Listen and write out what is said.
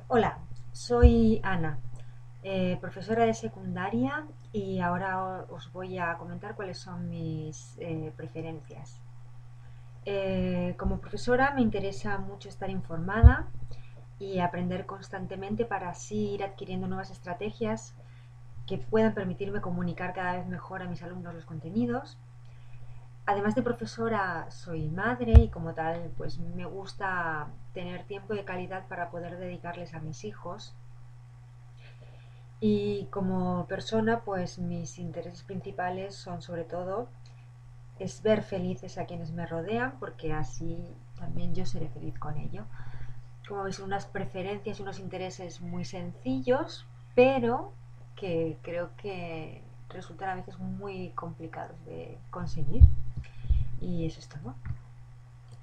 Hola, soy Ana, profesora de secundaria y ahora os voy a comentar cuáles son mis preferencias. Como profesora me interesa mucho estar informada y aprender constantemente para así ir adquiriendo nuevas estrategias que puedan permitirme comunicar cada vez mejor a mis alumnos los contenidos. Además de profesora, soy madre y como tal, pues me gusta tener tiempo de calidad para poder dedicarles a mis hijos. Y como persona, pues mis intereses principales son sobre todo es ver felices a quienes me rodean, porque así también yo seré feliz con ello. Como veis, unas preferencias y unos intereses muy sencillos, pero que creo que resultan a veces muy complicados de conseguir. Y eso es todo.